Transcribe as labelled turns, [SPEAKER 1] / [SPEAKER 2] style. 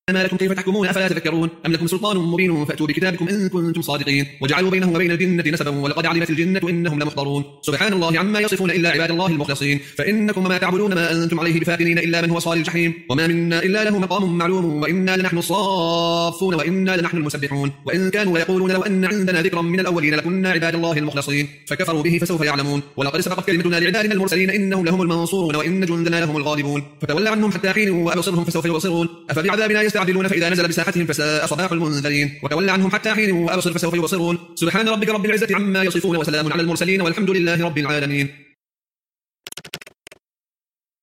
[SPEAKER 1] ما لكم كيف تحكمون أفلا تذكرون أم لكم سلطان مبين فأتوا بكتابكم إن كنتم صادقين وجعلوا بينه وبين الجنة نسبا ولقد علمت الجنة إنهم لمحضرون سبحان الله عما يصفون إلا عباد الله المخلصين فإنكم وما تعبدون ما أنتم عليه بفاتنين إلا من هو صال الجحيم وما منا إلا له مقام معلوم وإنا لنحن الصافون وإنا لنحن المسبحون وإن كانوا يقولون لو أن عندنا ذكرا من الأولين لكنا عباد الله المخلصين فكفروا به فسوف يعلمون ولقد سبقت كلمتنا لعبادنا المرسلين إنهم لهم المنصورون وإن جندنا لهم الغالبون فتول عنهم حتى حين وأبصرهم فسوف يبصرون أفبعذابنا يستعجلون فإذا نزل بساحتهم فساء صباح المنذرين وتول عنهم حتى حين وأبصر فسوف يبصرون سبحان ربك رب العزة عما يصفون وسلام على المرسلين والحمد لله رب العالمين.